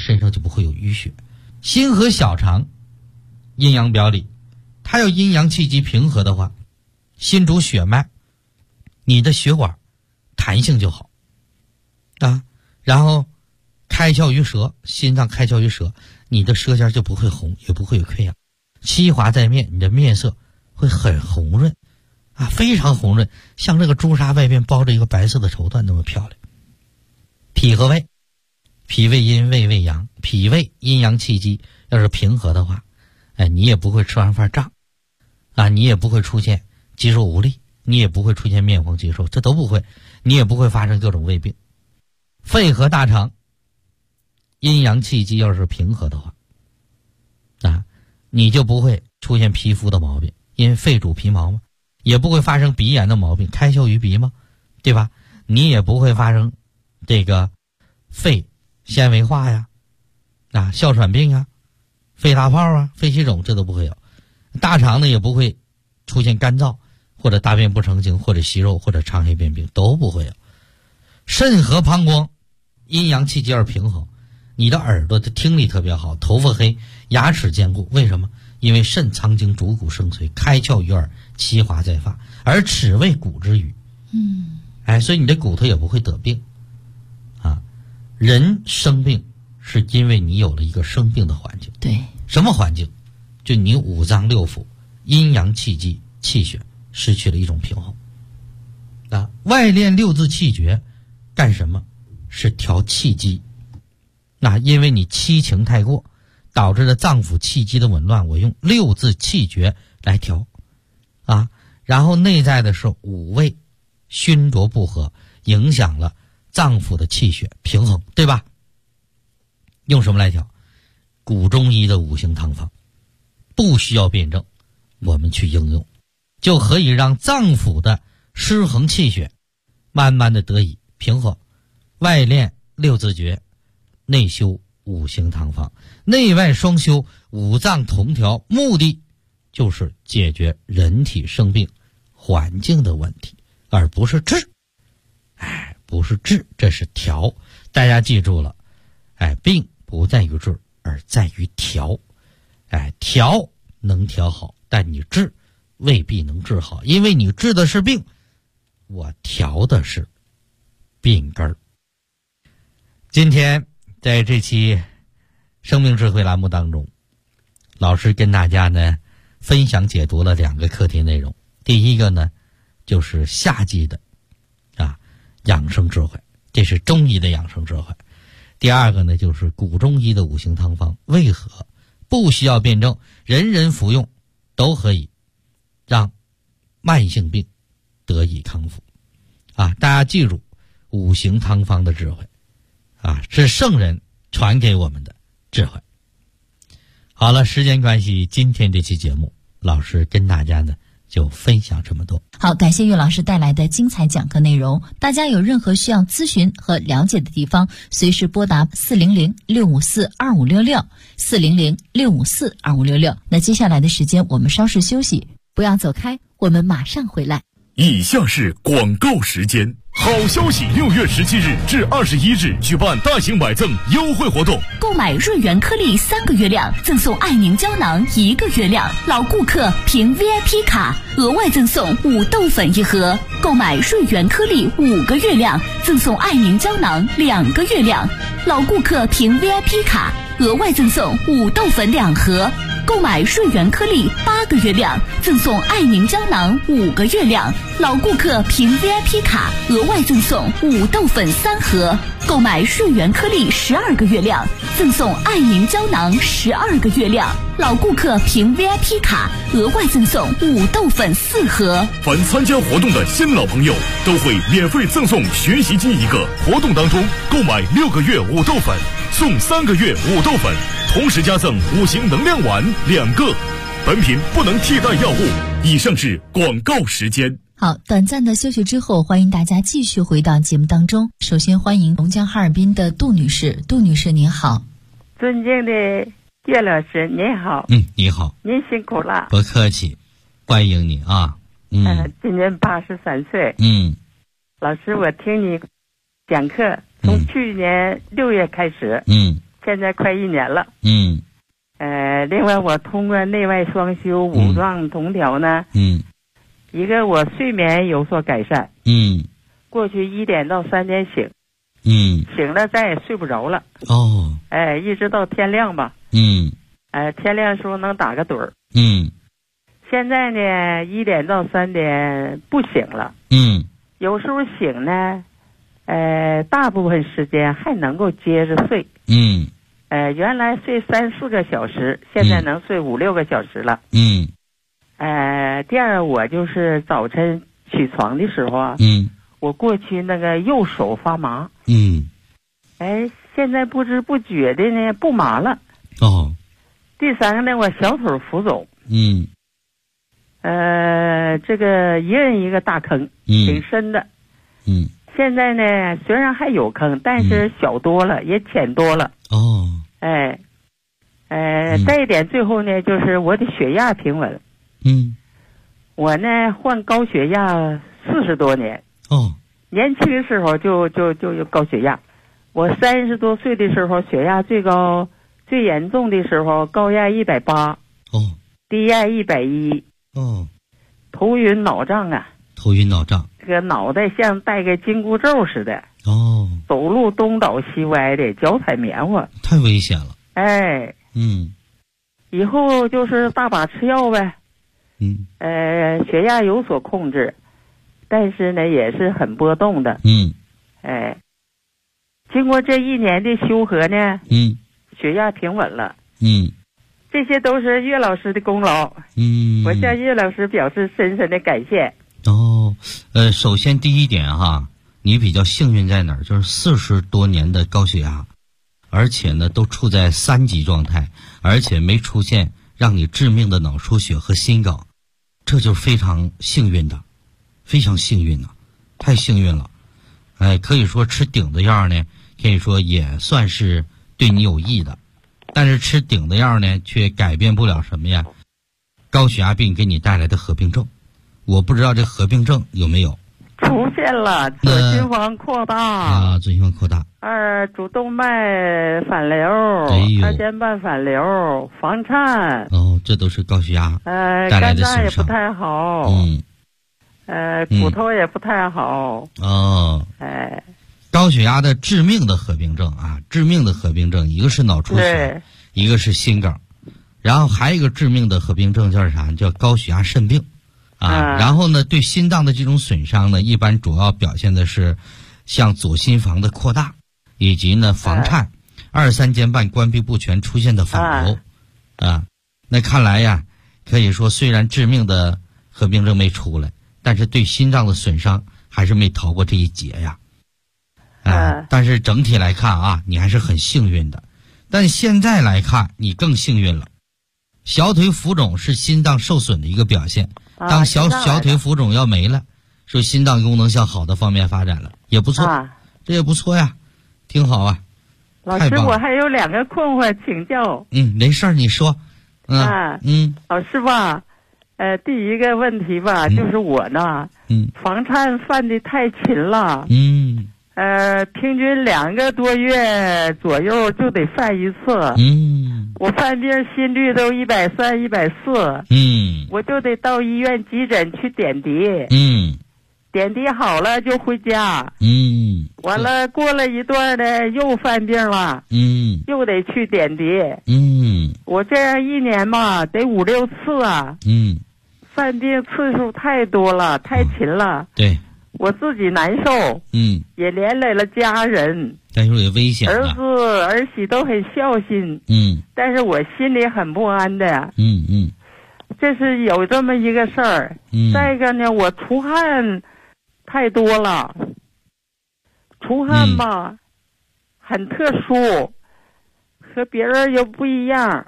身上就不会有淤血。心和小肠阴阳表里，它要阴阳气机平和的话，心主血脉，你的血管弹性就好啊。然后开窍于舌，心脏开窍于舌，你的舌尖就不会红，也不会有溃疡。气滑在面，你的面色会很红润啊，非常红润，像这个朱砂外边包着一个白色的绸缎那么漂亮。脾和胃，脾胃阴，胃胃阳，脾胃阴阳气机要是平和的话，你也不会吃完饭胀啊，你也不会出现肌肉无力，你也不会出现面黄肌瘦，这都不会，你也不会发生各种胃病。肺和大肠阴阳气机要是平和的话啊，你就不会出现皮肤的毛病，因为肺主皮毛嘛，也不会发生鼻炎的毛病，开窍于鼻嘛，对吧？你也不会发生这个肺纤维化呀，哮喘病啊，肺大泡啊，肺气肿，这都不会有。大肠呢也不会出现干燥或者大便不成形或者息肉或者肠黑便病，都不会有。肾和膀胱阴阳气机要平衡，你的耳朵的听力特别好，头发黑，牙齿坚固。为什么？因为肾藏精主骨生髓，开窍于耳，气滑在发，而齿为骨之余。所以你的骨头也不会得病啊。人生病是因为你有了一个生病的环境。 对， 什么环境？就你五脏六腑阴阳气机气血失去了一种平衡啊。外练六字气诀干什么？是调气机。因为你七情太过导致了脏腑气机的紊乱，我用六字气诀来调啊。然后内在的是五味熏浊不和，影响了脏腑的气血平衡，对吧？用什么来调？古中医的五行汤方，不需要辩证，我们去应用，就可以让脏腑的失衡气血慢慢的得以平和。外练六字诀，内修五行汤方，内外双修，五脏同调，目的就是解决人体生病环境的问题，而不是治。不是治，这是调。大家记住了，病不在于治，而在于调。调能调好，但你治未必能治好，因为你治的是病，我调的是病根儿。今天在这期生命智慧栏目当中，老师跟大家呢分享解读了两个课题内容。第一个呢就是夏季的养生智慧，这是中医的养生智慧。第二个呢就是古中医的五行汤方，为何不需要辩证，人人服用都可以让慢性病得以康复大家记住五行汤方的智慧是圣人传给我们的智慧。好了，时间关系，今天这期节目老师跟大家呢就分享这么多。 好，感谢岳老师带来的精彩讲课内容。大家有任何需要咨询和了解的地方，随时拨打400-654-2566 400-654-2566。那接下来的时间我们稍事休息，不要走开，我们马上回来。 以下是广告时间。好消息！6月17日至21日举办大型买赠优惠活动， 购买瑞元颗粒3个月量，赠送爱凝胶囊1个月量，老顾客凭 VIP 卡额外赠送5豆粉1盒；购买瑞元颗粒5个月量，赠送爱凝胶囊2个月量，老顾客凭 VIP 卡额外赠送5豆粉2盒；购买瑞元颗粒8个月量，赠送爱凝胶囊5个月量，老顾客凭 VIP 卡额外赠送5豆粉3盒；购买瑞元颗粒12个月量，赠送爱凝胶囊12个月量，老顾客凭 VIP 卡额外赠送5豆粉4盒。 凡参加活动的新老朋友都会免费赠送学习机1个。活动当中购买6个月5豆粉，送3个月5豆粉，同时加赠5行能量丸2个。本品不能替代药物。以上是广告时间。 好，短暂的休息之后，欢迎大家继续回到节目当中。首先欢迎龙江哈尔滨的杜女士。杜女士您好。 尊敬的岳老师您好。 你好。 您辛苦了。 不客气，欢迎你啊。 今年83岁。老师，我听你讲课从去年6月开始， 现在快1年了。另外我通过内外双修五脏同调呢，一个我睡眠有所改善，过去1点到3点醒，醒了再也睡不着了，一直到天亮吧，天亮的时候能打个盹儿，现在呢1点到3点不醒了，有时候醒呢，大部分时间还能够接着睡，原来睡3、4个小时，现在能睡5、6个小时了，第二我就是早晨起床的时候啊，我过去那个右手发麻，现在不知不觉的呢不麻了，第三个呢我小腿浮肿，这个一人一个大坑，挺深的，现在呢虽然还有坑，但是小多了，也浅多了，再一点最后呢就是我的血压平稳，我呢患高血压40多年，年轻的时候就有高血压，我30多岁的时候血压最高，最严重的时候高压180，低压110，头晕脑胀啊，这个脑袋像带个紧箍咒似的，走路东倒西歪的，脚踩棉花， 太危险了。 以后就是大把吃药呗，血压有所控制，但是呢也是很波动的，经过这1年的修和呢，血压平稳了，这些都是岳老师的功劳，我向岳老师表示深深的感谢。 首先第一点哈，你比较幸运在哪儿？就是40多年的高血压，而且呢都处在3级状态，而且没出现让你致命的脑出血和心梗，这就是非常幸运的，非常幸运的，太幸运了。可以说吃顶的药呢，可以说也算是对你有益的，但是吃顶的药呢，却改变不了什么呀？高血压病给你带来的合并症，我不知道这合并症有没有出现了，左心房扩大， 左心房扩大 ，2主动脉反流，2尖瓣反流，房颤， 这都是高血压带来的损伤， 肝脏也不太好，骨头也不太好， 高血压的致命的合并症啊，致命的合并症，一个是脑出血，一个是心梗，然后还有一个致命的合并症叫啥？叫高血压肾病。然后呢，对心脏的这种损伤呢，一般主要表现的是像左心房的扩大，以及呢房颤，2、3尖瓣关闭不全出现的反流，那看来呀，可以说虽然致命的合并症没出来，但是对心脏的损伤还是没逃过这一劫呀。但是整体来看啊，你还是很幸运的。但现在来看，你更幸运了。小腿浮肿是心脏受损的一个表现。当小腿浮肿要没了，说心脏功能向好的方面发展了，也不错，这也不错呀，挺好啊。 老师，我还有2个困惑请教。 没事儿，你说。 老师吧，第一个问题吧，就是我呢，房颤犯的太勤了，平均2个多月左右就得犯一次，我犯病心率都130、140，我就得到医院急诊去点滴，点滴好了就回家，完了过了一段呢又犯病了，又得去点滴，我这样1年嘛得5、6次啊，犯病次数太多了，太勤了， 对， 我自己难受，也连累了家人， 但是也危险儿子儿媳都很孝心，但是我心里很不安的，这是有这么一个事儿，再一个呢，我出汗太多了，出汗吧，很特殊，和别人又不一样，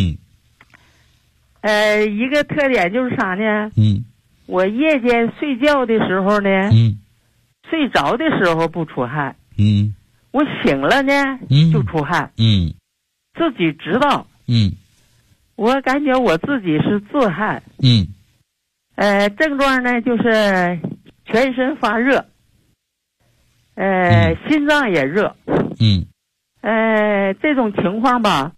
一个特点就是啥呢？我夜间睡觉的时候呢，睡着的时候不出汗，我醒了呢，就出汗，自己知道，我感觉我自己是自汗，症状呢就是全身发热，心脏也热， 这种情况吧，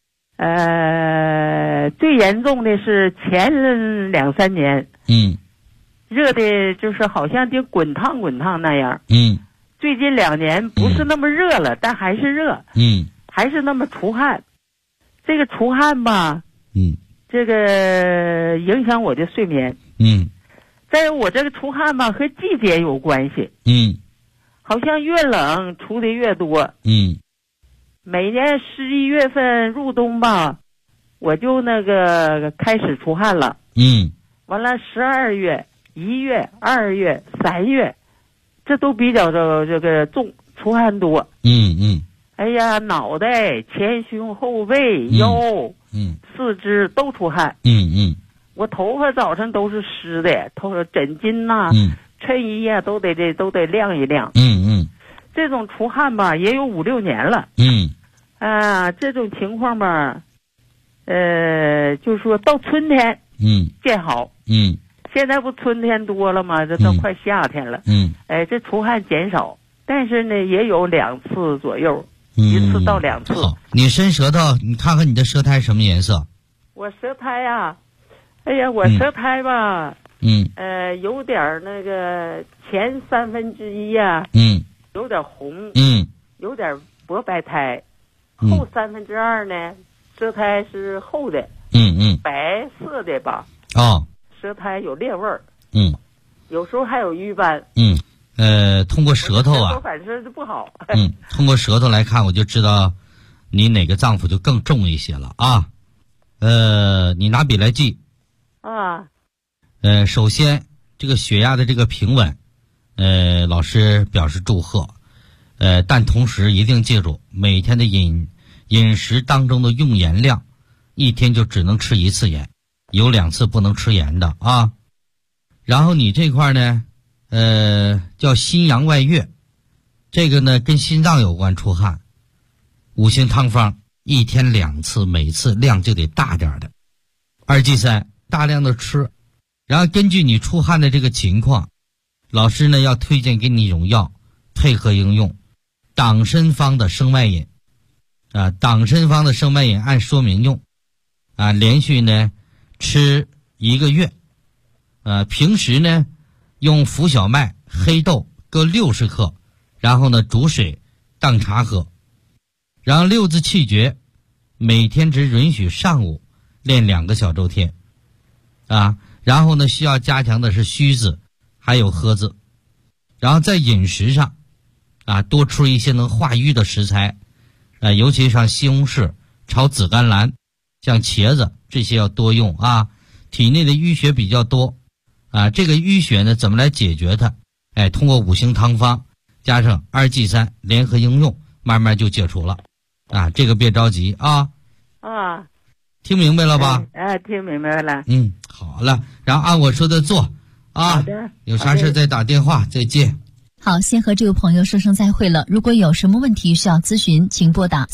最严重的是前2-3年，热的就是好像就滚烫那样，最近2年不是那么热了，但还是热，还是那么出汗，这个出汗吧，这个影响我的睡眠，再有我这个出汗吧和季节有关系，好像越冷出的越多，每年11月份入冬吧，我就那个开始出汗了，完了12月、1月、2月、3月，这都比较这个重，出汗多，哎呀，脑袋、前胸、后背、腰，四肢都出汗，我头发早晨都是湿的，枕巾呐、衬衣呀都得晾一晾，这种出汗吧也有5-6年了，这种情况吧，就是说到春天，见好，现在不春天多了吗？这都快夏天了，这出汗减少，但是呢也有2次左右，1次到2次。 好，你伸舌头，你看看你的舌苔什么颜色？ 我舌苔呀，哎呀，我舌苔吧，有点那个前1/3呀，有点红，有点薄白苔，后2/3呢，舌苔是厚的，白色的吧，舌苔有裂味儿，有时候还有瘀斑， 通过舌头啊， 反正是不好， 通过舌头来看，我就知道你哪个脏腑就更重一些了啊。你拿笔来记啊。 首先这个血压的这个平稳，老师表示祝贺。但同时一定记住，每天的饮食当中的用盐量，一天就只能吃1次盐，有2次不能吃盐的啊。然后你这块呢，叫心阳外越，这个呢跟心脏有关，出汗。5行汤方1天2次，每次量就得大点的。2剂3大量的吃，然后根据你出汗的这个情况，老师呢要推荐给你一种药，配合应用。党参方的生脉饮，党参方的生脉饮按说明用，连续呢吃1个月，平时呢用浮小麦、黑豆各60克，然后呢煮水当茶喝，然后6字气诀，每天只允许上午练2个小周天，然后呢需要加强的是虚字还有喝字，然后在饮食上多吃一些能化瘀的食材，尤其像西红柿、炒紫甘蓝，像茄子这些要多用啊。体内的淤血比较多这个淤血呢怎么来解决它？通过5行汤方加上2剂3联合应用，慢慢就解除了这个别着急啊。听明白了吧？ 听明白了。 好了，然后按我说的做啊。 好的， 有啥事再打电话，再见。 好，先和这位朋友说声再会了。如果有什么问题需要咨询，请拨打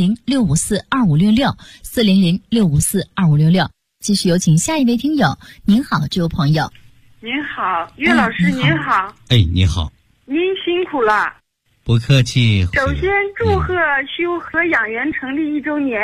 400-654-2566 400-654-2566。继续有请下一位听友。您好，这位朋友。 您好，岳老师，您好。 你好。 您辛苦了。 不客气。 首先祝贺修和养元成立1周年。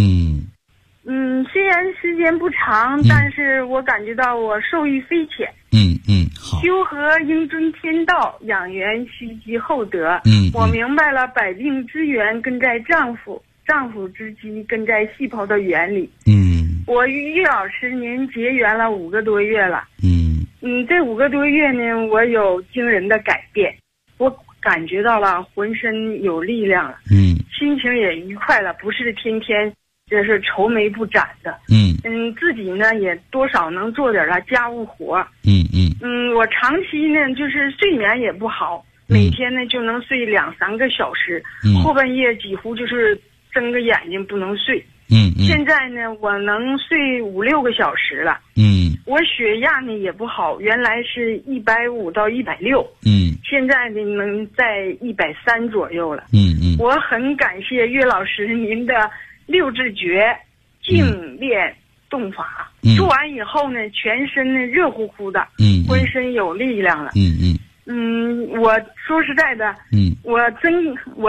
虽然时间不长，但是我感觉到我受益匪浅。好。修和应遵天道，养元须积厚德。我明白了百病之源根在脏腑，脏腑之基根在细胞的原理。我与岳老师您结缘了5个多月了。这5个多月呢，我有惊人的改变，我感觉到了浑身有力量了。心情也愉快了，不是天天就是愁眉不展的。自己呢也多少能做点家务活。我长期呢就是睡眠也不好，每天呢就能睡2-3个小时，后半夜几乎就是睁个眼睛不能睡。现在呢我能睡5-6个小时了。我血压呢也不好，原来是150到160，现在呢能在130左右了。我很感谢岳老师您的6字诀静练动法，做完以后呢全身呢热乎乎的，浑身有力量了。我说实在的，我都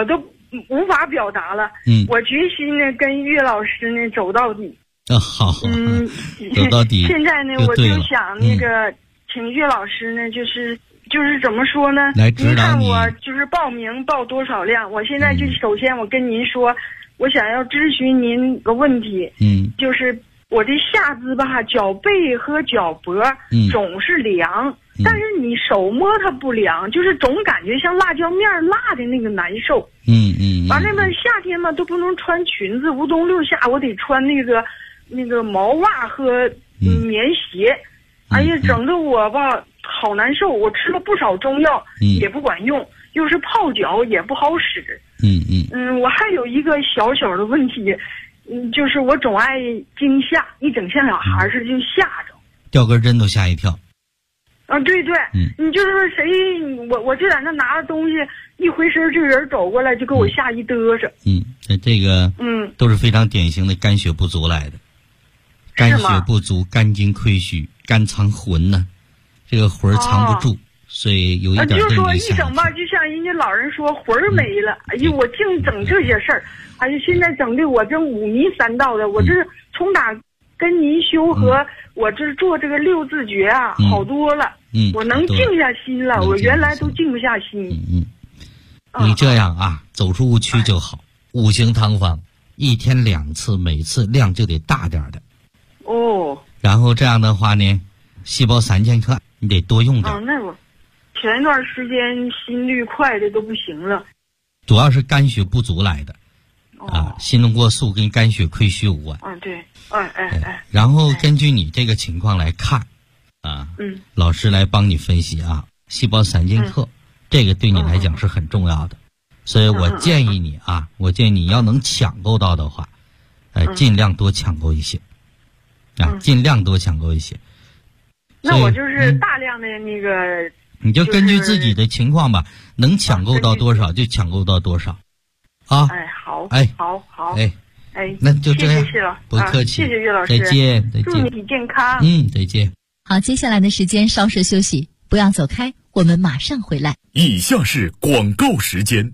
无法表达了。我决心呢跟岳老师呢走到底。 好，走到底。 现在呢，我就想那个请岳老师呢，就是怎么说呢？ 来指导你。 您看我就是报名报多少辆？我现在就首先我跟您说，我想要咨询您个问题。就是我的下肢吧，脚背和脚脖总是凉，但是你手摸它不凉，就是总感觉像辣椒面辣的那个难受。完了呢，夏天嘛都不能穿裙子，无冬六夏我得穿那个毛袜和棉鞋。哎呀，整个我吧好难受，我吃了不少中药也不管用，又是泡脚也不好使。我还有一个小小的问题，就是我总爱惊吓，一整像小孩似的就吓着， 掉根针都吓一跳。 对，你就是说谁，我就在那拿着东西，一回身这个人走过来就给我吓一嘚瑟。 这个都是非常典型的肝血不足来的。肝血不足，肝经亏虚，肝藏魂呢，这个魂藏不住，所以有一点就是说一整吧，就像人家老人说魂没了。哎呀，我净整这些事儿，哎呀，现在整的我这五迷三道的，我这从哪跟您修和我这做这个六字诀啊，好多了。我能静下心了，我原来都静不下心。 你这样啊，走出误区就好。五行汤方1天2次，每次量就得大点的。然后这样的话呢，细胞3000克，你得多用点。 那我前一段时间心率快的都不行了， 主要是肝血不足来的。心动过速跟肝血亏虚有关。 对。 然后根据你这个情况来看，老师来帮你分析啊，细胞3000克，这个对你来讲是很重要的。所以我建议你啊，你要能抢购到的话，尽量多抢购一些。尽量多抢购一些。 那我就是大量的那个， 你就根据自己的情况吧，能抢购到多少就抢购到多少。好。 好。 那就这样。 谢谢了， 不客气。 谢谢岳老师。 再见。 祝你健康。 再见。 好，接下来的时间稍事休息，不要走开，我们马上回来。 以下是广告时间。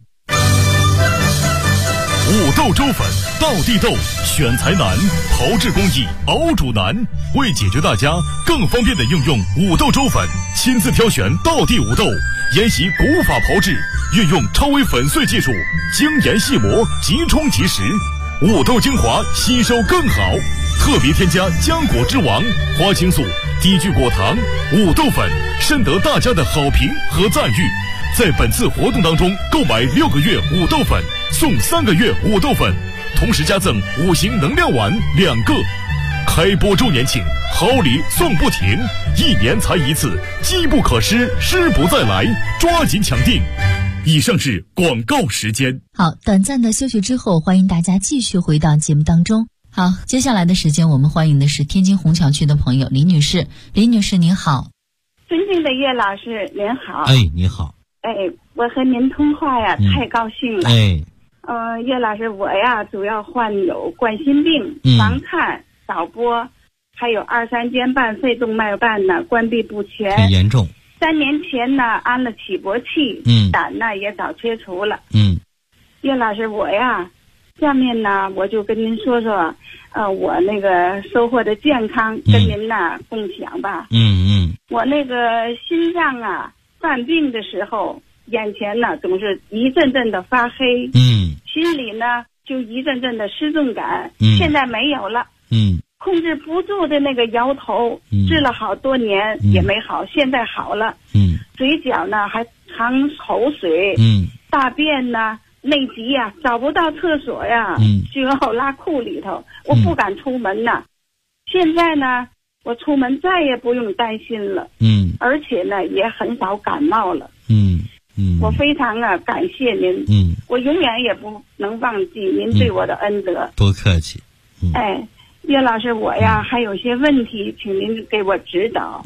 五豆粥粉，道地豆，选材难，炮制工艺，熬煮难。为解决大家更方便的应用五豆粥粉，亲自挑选道地五豆，研习古法炮制，运用超微粉碎技术，精研细磨，即冲即食，五豆精华吸收更好。特别添加浆果之王花青素，低聚果糖，五豆粉深得大家的好评和赞誉。在本次活动当中，购买6个月五豆粉送3个月五豆粉，同时加赠5行能量丸2个。开播周年庆，好礼送不停，1年才一次，机不可失，失不再来，抓紧抢订。以上是广告时间。 好，短暂的休息之后，欢迎大家继续回到节目当中。好，接下来的时间我们欢迎的是天津虹桥区的朋友李女士。李女士您好。 尊敬的岳老师您好。 你好。 我和您通话呀，太高兴了。岳老师，我呀主要患有冠心病、房颤、导波，还有2、3间半肺动脉瓣呢关闭不全， 很严重。 3年前呢安了起搏器，胆呢也早切除了。岳老师，我呀下面呢我就跟您说说，我那个收获的健康跟您呢共享吧。我那个心脏啊犯病的时候，眼前呢总是一阵阵的发黑，心里呢就一阵阵的失重感，现在没有了，控制不住的那个摇头，治了好多年也没好，现在好了，嘴角呢还淌口水，大便呢内急呀，找不到厕所呀，就要拉裤里头，我不敢出门呐。现在呢我出门再也不用担心了，而且呢也很少感冒了，我非常感谢您，我永远也不能忘记您对我的恩德。 不客气。 岳老师，我呀还有些问题，请您给我指导。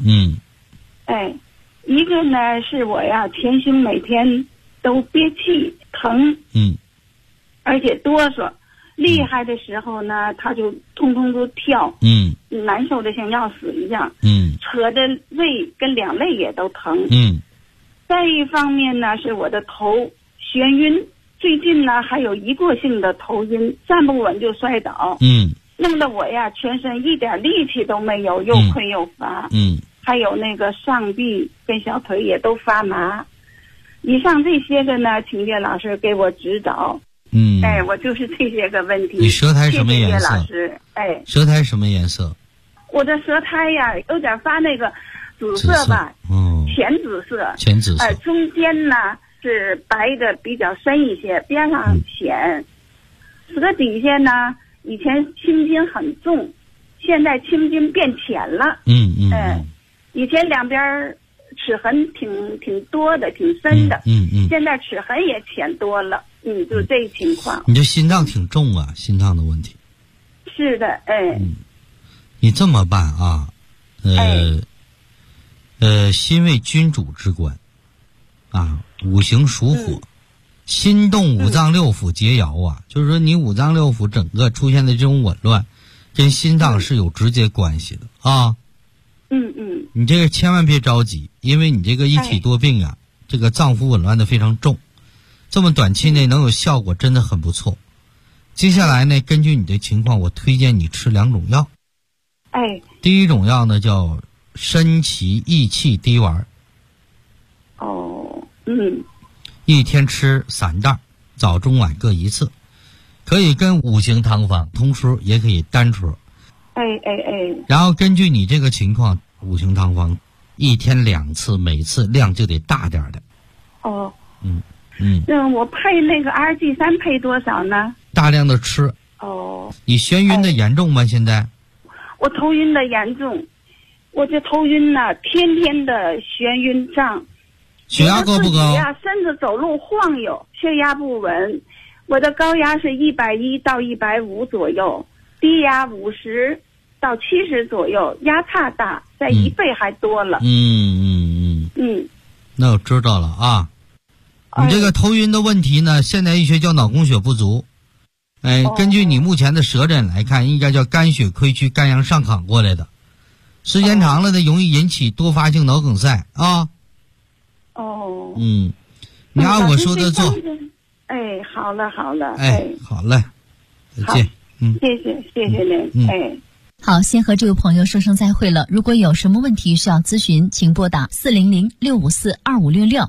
一个呢是我呀前胸每天都憋气疼，而且哆嗦，厉害的时候呢他就通通都跳，难受的像要死一样，扯着胃跟两肋也都疼。再一方面呢是我的头眩晕， 最近呢还有一过性的头晕，站不稳就摔倒，弄得我呀全身一点力气都没有，又困又乏，还有那个上臂跟小腿也都发麻。以上这些个呢，请叶老师给我指导。我就是这些个问题。 你舌苔什么颜色？ 谢谢叶老师。 舌苔什么颜色？ 我的舌苔呀有点发那个紫色吧，浅紫色， 浅紫色。 中间呢是白的比较深一些，边上浅。舌底下呢，以前青筋很重，现在青筋变浅了。以前两边齿痕挺多的，挺深的。现在齿痕也浅多了。就这情况。 你这心脏挺重啊，心脏的问题。 是的， 你这么办啊？心为君主之官啊，五行属火，心动五脏六腑皆爻啊，就是说你五脏六腑整个出现的这种紊乱，跟心脏是有直接关系的啊。你这个千万别着急，因为你这个一体多病啊，这个脏腑紊乱的非常重，这么短期内能有效果真的很不错。接下来呢，根据你的情况，我推荐你吃2种药。第一种药呢叫参芪益气滴丸。一天吃3袋，早中晚各1次，可以跟五行汤方同出，也可以单出。然后根据你这个情况，五行汤方一天2次，每次量就得大点的。 我配那个 RG3 配多少呢？ 大量的吃。你眩晕的严重吗？现在？ 我头晕的严重，我这头晕呢，天天的眩晕胀。 血压高不高？ 甚至走路晃悠，血压不稳。我的高压是110到150左右，低压50到70左右，压差大，在1倍还多了。 那我知道了啊。你这个头晕的问题呢，现代医学叫脑供血不足。根据你目前的舌诊来看，应该叫肝血亏虚、肝阳上亢过来的，时间长了呢，容易引起多发性脑梗塞啊。你按我说的做。 好了。 好嘞，再见。 谢谢您。 好，先和这位朋友说声再会了。如果有什么问题需要咨询，请拨打400-654-2566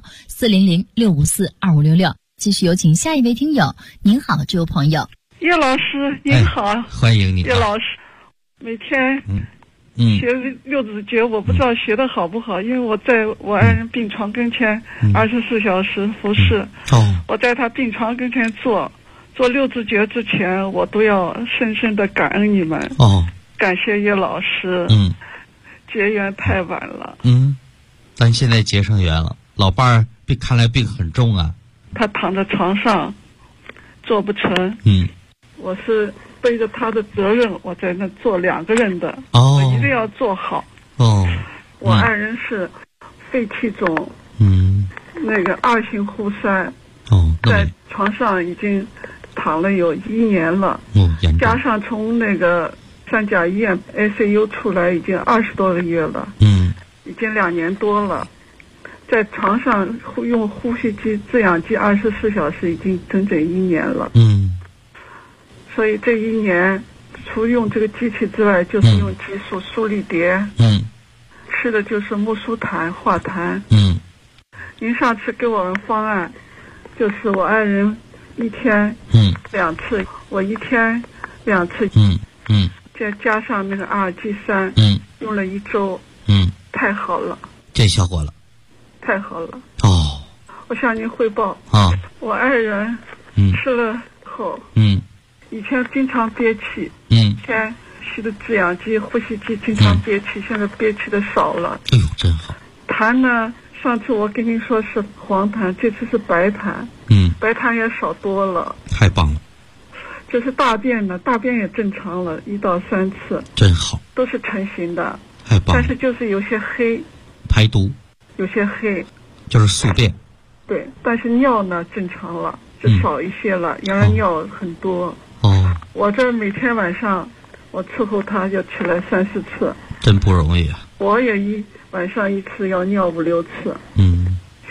400-654-2566。继续有请下一位听友。您好，这位朋友。 叶老师您好。 欢迎你。 叶老师每天学六字诀，我不知道学的好不好，因为我在我爱人病床跟前24小时服侍。我在他病床跟前做六字诀之前，我都要深深的感恩你们。感谢叶老师。结缘太晚了。 但现在结上缘了。老伴儿看来病很重啊。 他躺在床上做不成。我是背着他的责任，我在那做2个人的。我一定要做好。我爱人是肺气肿，那个2型呼塞，在床上已经躺了有1年了。加上从那个三甲医院 ICU 出来已经20多个月了。已经2年多了，在床上用呼吸机、制氧机24小时，已经整整1年了。所以这1年，除用这个机器之外，就是用激素、舒力蝶。吃的就是木舒坦、化痰。您上次给我们方案，就是我爱人1天2次，我1天2次。再加上那个RG3，用了1周。太好了。 这效果了。 太好了。我向您汇报。我爱人吃了后，以前经常憋气，以前吸的制氧机、呼吸机经常憋气，现在憋气的少了。 真好。 痰呢，上次我跟您说是黄痰，这次是白痰。白痰也少多了。 太棒了。 这是大便呢，大便也正常了1到3次。 真好。 都是成型的。 太棒了。 但是就是有些黑。 排毒。 有些黑。 就是宿便。 对，但是尿呢正常了，就少一些了。原来尿很多。我这每天晚上我伺候他要起来3、4次。 真不容易啊。 我也晚上1次要尿5、6次。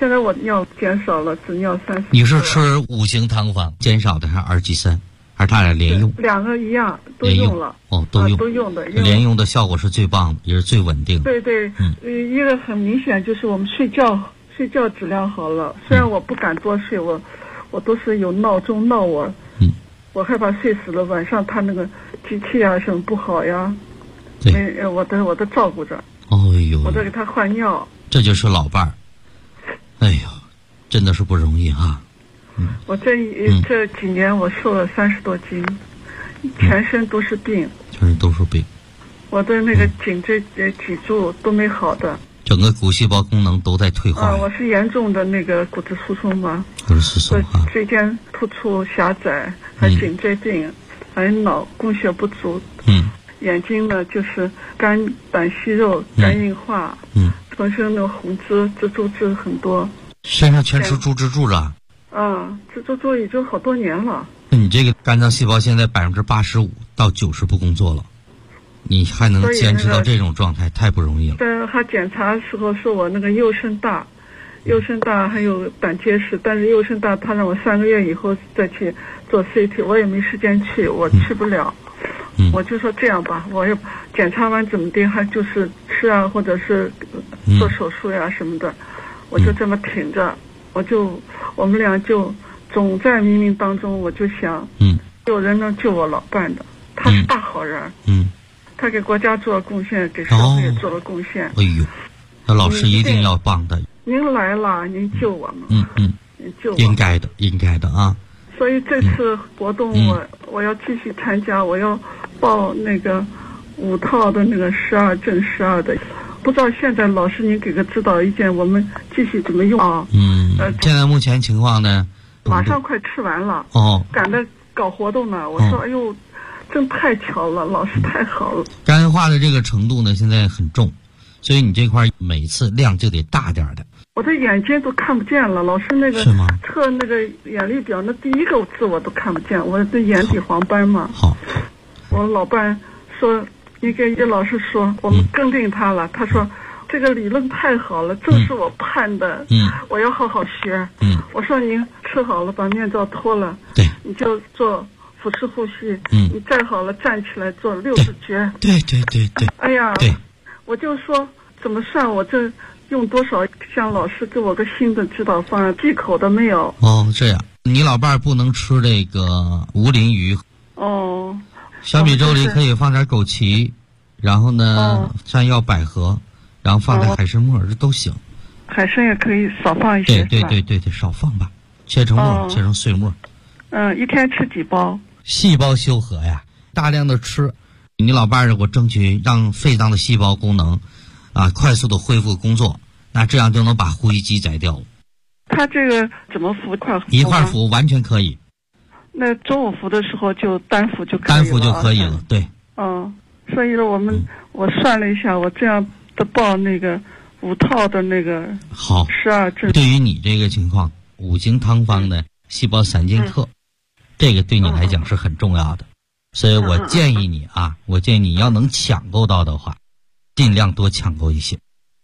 现在我尿减少了，只尿30。 你是吃五行汤方减少的还是2G3，还是他俩连用？ 两个一样，都用了。 都用， 都用的。 连用的效果是最棒的，也是最稳定的。 对对，一个很明显就是我们睡觉质量好了。虽然我不敢多睡，我都是有闹钟闹我。我害怕睡死了，晚上他那个机器啊什么不好呀。对，我都照顾着。我都给他换尿。 这就是老伴儿。哎呦，真的是不容易哈。 我这几年我瘦了30多斤，全身都是病。 全身都是病。 我的那个颈椎脊柱都没好的。 整个骨细胞功能都在退化。 我是严重的那个骨质疏松嘛。 骨质疏松啊。 椎间突出狭窄，还颈椎病，还脑供血不足。眼睛呢就是肝胆息肉，肝硬化。浑身的红脂蜘蛛痣很多。 身上全是猪蜘蛛了。 蜘蛛蛛已经好多年了。 那你这个肝脏细胞现在85%到90%不工作了，你还能坚持到这种状态，太不容易了。 但他检查的时候说我那个右肾大还有胆结石，但是右肾大他让我3个月以后再去做 CT， 我也没时间去，我去不了。我就说这样吧，我也检查完怎么的，还就是吃啊，或者是做手术呀什么的，我就这么挺着。我们俩就总在冥冥当中，我就想，有人能救我老伴的，他是大好人。他给国家做了贡献，给社会也做了贡献。 哎呦，那老师一定要帮他。 您来了，您救我们。您救我。 应该的啊。 所以这次活动我要继续参加，我要报那个5套的那个12正12的。不知道现在老师您给个指导意见，我们继续怎么用啊？ 现在目前情况呢， 马上快吃完了。赶着搞活动呢。我说哎呦，真太巧了，老师太好了。 肝硬化的这个程度呢，现在很重，所以你这块每次量就得大点的。 我的眼睛都看不见了，老师那个测那个眼力表，那第一个字我都看不见，我的眼底黄斑嘛。我老伴说，你给叶老师说，我们更定他了。他说这个理论太好了，正是我盼的。我要好好学。我说您吃好了，把面罩脱了，你就做腹式呼吸。你站好了，站起来做6字诀。 对。 哎呀，我就说怎么算我这用多少？向老师给我个新的指导方案，忌口的没有。 这样，你老伴儿不能吃这个无鳞鱼。小米粥里可以放点枸杞，然后呢山药、百合，然后放点海参末，这都行。 海参也可以少放一些。 对，少放吧，切成末，切成碎末。 一天吃几包？ 细胞修和呀，大量的吃。你老伴儿我争取让肺脏的细胞功能快速的恢复工作，那这样就能把呼吸机宰掉。 他这个怎么服？ 一块服完全可以。 那中午服的时候就单服就可以了。 单服就可以了，对。 所以我算了一下，我这样的报那个5套的那个好 12正。 对于你这个情况，五行汤方的细胞散净特，这个对你来讲是很重要的。所以我建议你要能抢购到的话，尽量多抢购一些。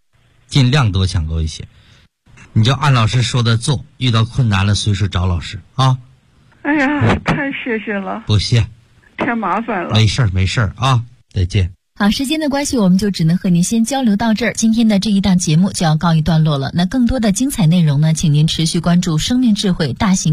你就按老师说的做，遇到困难了随时找老师啊。 哎呀，太谢谢了。 不谢， 添麻烦了。 没事啊，再见。 好，时间的关系，我们就只能和您先交流到这儿。今天的这一档节目就要告一段落了。那更多的精彩内容呢，请您持续关注生命智慧大型